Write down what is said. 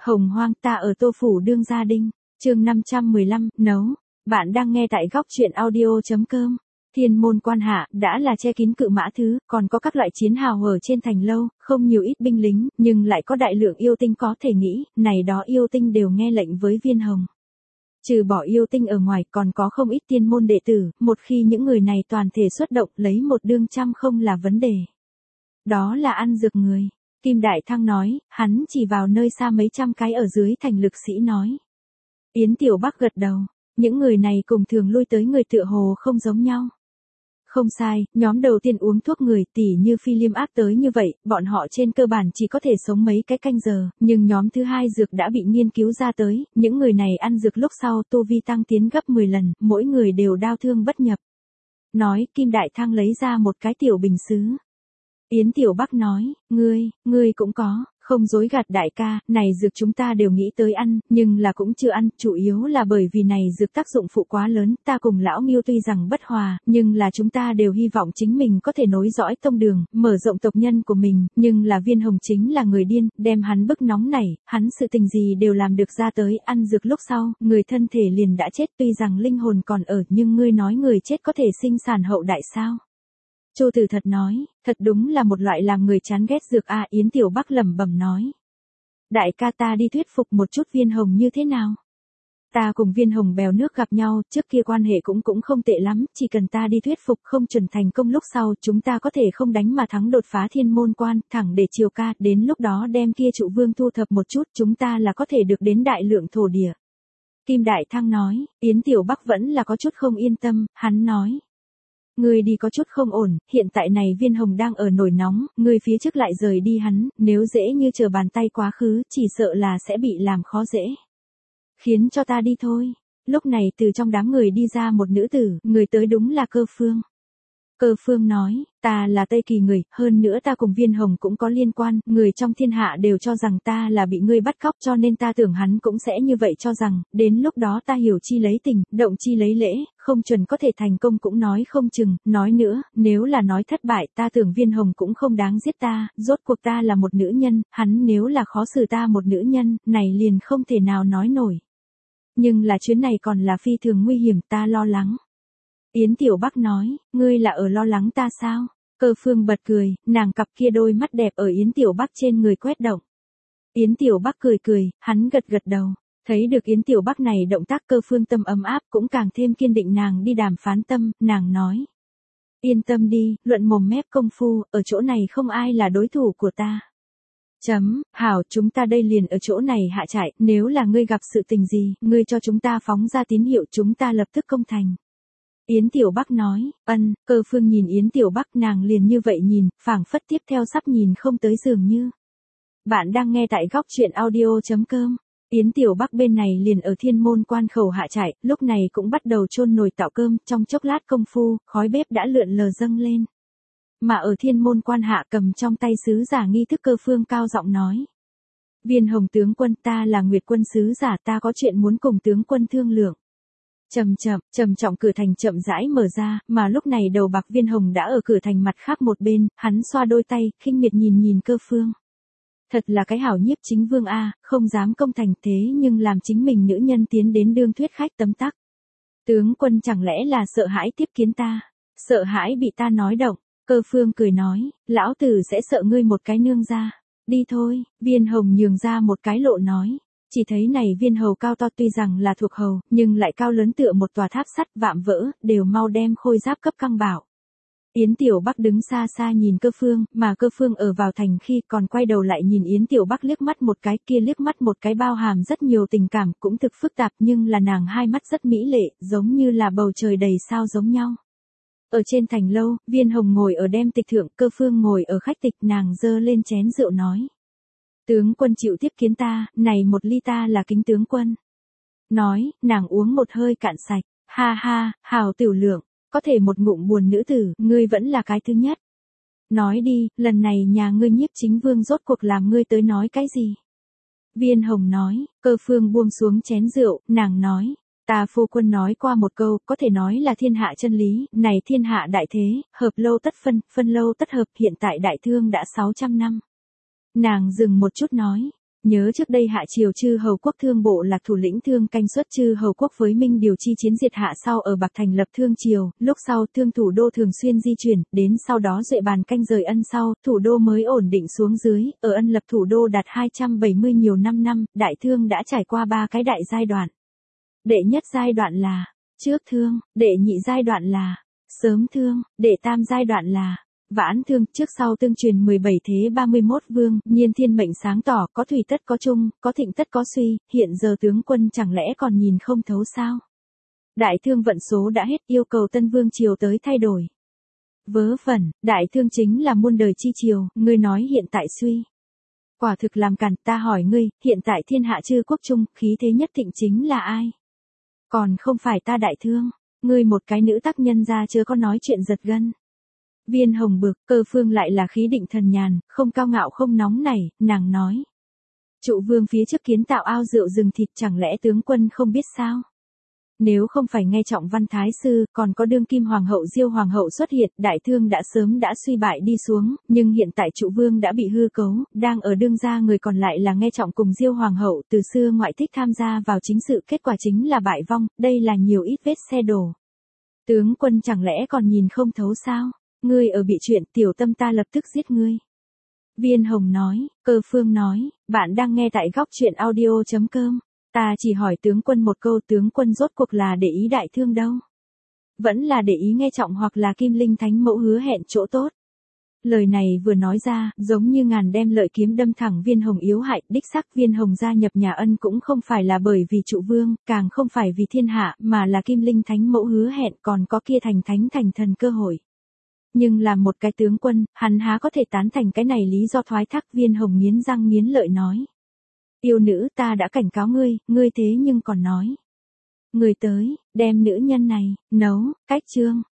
Hồng hoang ta ở Tô Phủ Đương Gia Đinh, chương 515, nấu. Bạn đang nghe tại góc chuyện audio.com. Thiên môn quan hạ, đã là che kín cự mã thứ, còn có các loại chiến hào ở trên thành lâu, không nhiều ít binh lính, nhưng lại có đại lượng yêu tinh có thể nghĩ, này đó yêu tinh đều nghe lệnh với Viên Hồng. Trừ bỏ yêu tinh ở ngoài còn có không ít tiên môn đệ tử, một khi những người này toàn thể xuất động lấy một đương trăm không là vấn đề. Đó là ăn dược người. Kim Đại Thăng nói, hắn chỉ vào nơi xa mấy trăm cái ở dưới thành lực sĩ nói. Yến Tiểu Bắc gật đầu, những người này cùng thường lui tới người tựa hồ không giống nhau. Không sai, nhóm đầu tiên uống thuốc người tỉ như Phi Liêm Ác tới như vậy, bọn họ trên cơ bản chỉ có thể sống mấy cái canh giờ, nhưng nhóm thứ hai dược đã bị nghiên cứu ra tới, những người này ăn dược lúc sau tu vi tăng tiến gấp 10 lần, mỗi người đều đau thương bất nhập. Nói, Kim Đại Thăng lấy ra một cái tiểu bình sứ. Yến Tiểu Bắc nói, ngươi cũng có, không dối gạt đại ca, này dược chúng ta đều nghĩ tới ăn, nhưng là cũng chưa ăn, chủ yếu là bởi vì này dược tác dụng phụ quá lớn, ta cùng lão Nghiêu tuy rằng bất hòa, nhưng là chúng ta đều hy vọng chính mình có thể nối dõi tông đường, mở rộng tộc nhân của mình, nhưng là Viên Hồng chính là người điên, đem hắn bức nóng nảy, hắn sự tình gì đều làm được ra tới, ăn dược lúc sau, người thân thể liền đã chết, tuy rằng linh hồn còn ở, nhưng ngươi nói người chết có thể sinh sản hậu đại sao? Chu Tử Thật nói, thật đúng là một loại làm người chán ghét dược a. Yến Tiểu Bắc lẩm bẩm nói. Đại ca ta đi thuyết phục một chút Viên Hồng như thế nào? Ta cùng Viên Hồng bèo nước gặp nhau, trước kia quan hệ cũng không tệ lắm, chỉ cần ta đi thuyết phục không chuẩn thành công lúc sau, chúng ta có thể không đánh mà thắng đột phá thiên môn quan, thẳng để Triều Ca, đến lúc đó đem kia trụ vương thu thập một chút, chúng ta là có thể được đến đại lượng thổ địa. Kim Đại Thăng nói, Yến Tiểu Bắc vẫn là có chút không yên tâm, hắn nói. Ngươi đi có chút không ổn, hiện tại này Viên Hồng đang ở nổi nóng, ngươi phía trước lại rời đi hắn, nếu dễ như trở bàn tay quá khứ, chỉ sợ là sẽ bị làm khó dễ. Khiến cho ta đi thôi. Lúc này từ trong đám người đi ra một nữ tử, người tới đúng là Cơ Phương. Cơ Phương nói, ta là Tây Kỳ người, hơn nữa ta cùng Viên Hồng cũng có liên quan, người trong thiên hạ đều cho rằng ta là bị ngươi bắt cóc cho nên ta tưởng hắn cũng sẽ như vậy cho rằng, đến lúc đó ta hiểu chi lấy tình, động chi lấy lễ, không chuẩn có thể thành công cũng nói không chừng, nói nữa, nếu là nói thất bại ta tưởng Viên Hồng cũng không đáng giết ta, rốt cuộc ta là một nữ nhân, hắn nếu là khó xử ta một nữ nhân, này liền không thể nào nói nổi. Nhưng là chuyến này còn là phi thường nguy hiểm ta lo lắng. Yến Tiểu Bắc nói, ngươi là ở lo lắng ta sao? Cơ Phương bật cười, nàng cặp kia đôi mắt đẹp ở Yến Tiểu Bắc trên người quét động. Yến Tiểu Bắc cười, hắn gật đầu. Thấy được Yến Tiểu Bắc này động tác Cơ Phương tâm ấm áp cũng càng thêm kiên định nàng đi đàm phán tâm, nàng nói. Yên tâm đi, luận mồm mép công phu, ở chỗ này không ai là đối thủ của ta. Hảo, chúng ta đây liền ở chỗ này hạ trại, nếu là ngươi gặp sự tình gì, ngươi cho chúng ta phóng ra tín hiệu chúng ta lập tức công thành. Yến Tiểu Bắc nói, Cơ Phương nhìn Yến Tiểu Bắc nàng liền như vậy nhìn, phảng phất tiếp theo sắp nhìn không tới dường như. Bạn đang nghe tại góc chuyện audio.com. Yến Tiểu Bắc bên này liền ở thiên môn quan khẩu hạ trại, lúc này cũng bắt đầu chôn nồi tạo cơm, trong chốc lát công phu, khói bếp đã lượn lờ dâng lên. Mà ở thiên môn quan hạ cầm trong tay sứ giả nghi thức Cơ Phương cao giọng nói. Viên Hồng tướng quân ta là Nguyệt quân sứ giả ta có chuyện muốn cùng tướng quân thương lượng. Trầm trọng cửa thành chậm rãi mở ra, mà lúc này đầu bạc Viên Hồng đã ở cửa thành mặt khác một bên, hắn xoa đôi tay, khinh miệt nhìn Cơ Phương. Thật là cái hảo nhiếp chính vương a, không dám công thành thế nhưng làm chính mình nữ nhân tiến đến đương thuyết khách tấm tắc. Tướng quân chẳng lẽ là sợ hãi tiếp kiến ta, sợ hãi bị ta nói động, Cơ Phương cười nói, lão tử sẽ sợ ngươi một cái nương ra, đi thôi, Viên Hồng nhường ra một cái lộ nói. Chỉ thấy này viên hầu cao to tuy rằng là thuộc hầu, nhưng lại cao lớn tựa một tòa tháp sắt vạm vỡ, đều mau đem khôi giáp cấp căng bảo. Yến Tiểu Bắc đứng xa xa nhìn Cơ Phương, mà Cơ Phương ở vào thành khi còn quay đầu lại nhìn Yến Tiểu Bắc liếc mắt một cái kia liếc mắt một cái bao hàm rất nhiều tình cảm cũng thực phức tạp nhưng là nàng hai mắt rất mỹ lệ, giống như là bầu trời đầy sao giống nhau. Ở trên thành lâu, Viên Hồng ngồi ở đem tịch thượng, Cơ Phương ngồi ở khách tịch nàng dơ lên chén rượu nói. Tướng quân chịu tiếp kiến ta, này một ly ta là kính tướng quân. Nói, nàng uống một hơi cạn sạch, ha, hào tiểu lượng, có thể một ngụm buồn nữ tử, ngươi vẫn là cái thứ nhất. Nói đi, lần này nhà ngươi nhiếp chính vương rốt cuộc làm ngươi tới nói cái gì? Viên Hồng nói, Cơ Phương buông xuống chén rượu, nàng nói, ta phu quân nói qua một câu, có thể nói là thiên hạ chân lý, này thiên hạ đại thế, hợp lâu tất phân, phân lâu tất hợp, hiện tại đại thương đã 600 năm. Nàng dừng một chút nói, Nhớ trước đây Hạ Triều chư hầu quốc thương bộ Lạc thủ lĩnh Thương Canh xuất chư hầu quốc với Minh điều chi chiến diệt Hạ sau ở Bạc thành lập Thương Triều, lúc sau Thương thủ đô thường xuyên di chuyển, đến sau đó Duệ Bàn Canh rời Ân sau, thủ đô mới ổn định xuống dưới, ở Ân lập thủ đô đạt 270 nhiều năm, Đại Thương đã trải qua 3 cái đại giai đoạn. Đệ nhất giai đoạn là trước Thương, đệ nhị giai đoạn là sớm Thương, đệ tam giai đoạn là vãn Thương, trước sau tương truyền 17 thế 31 vương, nhiên thiên mệnh sáng tỏ, có thủy tất có trung, có thịnh tất có suy, hiện giờ tướng quân chẳng lẽ còn nhìn không thấu sao? Đại Thương vận số đã hết, yêu cầu tân vương triều tới thay đổi. Vớ vẩn, Đại Thương chính là muôn đời chi triều, ngươi nói hiện tại suy. Quả thực làm cản, ta hỏi ngươi, hiện tại thiên hạ chư quốc trung, khí thế nhất thịnh chính là ai? Còn không phải ta Đại Thương, ngươi một cái nữ tác nhân ra chưa có nói chuyện giật gân. Viên Hồng bực, Cơ Phương lại là khí định thần nhàn, không cao ngạo không nóng nảy, nàng nói. Trụ vương phía trước kiến tạo ao rượu rừng thịt chẳng lẽ tướng quân không biết sao? Nếu không phải nghe trọng văn thái sư, còn có đương kim hoàng hậu Diêu hoàng hậu xuất hiện, Đại Thương đã sớm đã suy bại đi xuống, nhưng hiện tại trụ vương đã bị hư cấu, đang ở đương gia người còn lại là nghe trọng cùng Diêu hoàng hậu từ xưa ngoại thích tham gia vào chính sự, kết quả chính là bại vong, đây là nhiều ít vết xe đổ. Tướng quân chẳng lẽ còn nhìn không thấu sao? Ngươi ở bị chuyện, tiểu tâm ta lập tức giết ngươi. Viên Hồng nói, Cơ Phương nói, bạn đang nghe tại góc truyện audio.com. Ta chỉ hỏi tướng quân một câu, tướng quân rốt cuộc là để ý Đại Thương đâu? Vẫn là để ý nghe trọng hoặc là Kim Linh Thánh Mẫu hứa hẹn chỗ tốt? Lời này vừa nói ra, giống như ngàn đem lợi kiếm đâm thẳng Viên Hồng yếu hại, đích xác Viên Hồng gia nhập nhà Ân cũng không phải là bởi vì trụ vương, càng không phải vì thiên hạ, mà là Kim Linh Thánh Mẫu hứa hẹn còn có kia thành thánh thành thần cơ hội. Nhưng làm một cái tướng quân, hắn há có thể tán thành cái này lý do thoái thác? Viên Hồng nghiến răng nghiến lợi nói. Yêu nữ, ta đã cảnh cáo ngươi, ngươi thế nhưng còn nói. Người tới, đem nữ nhân này, nấu, cách trương.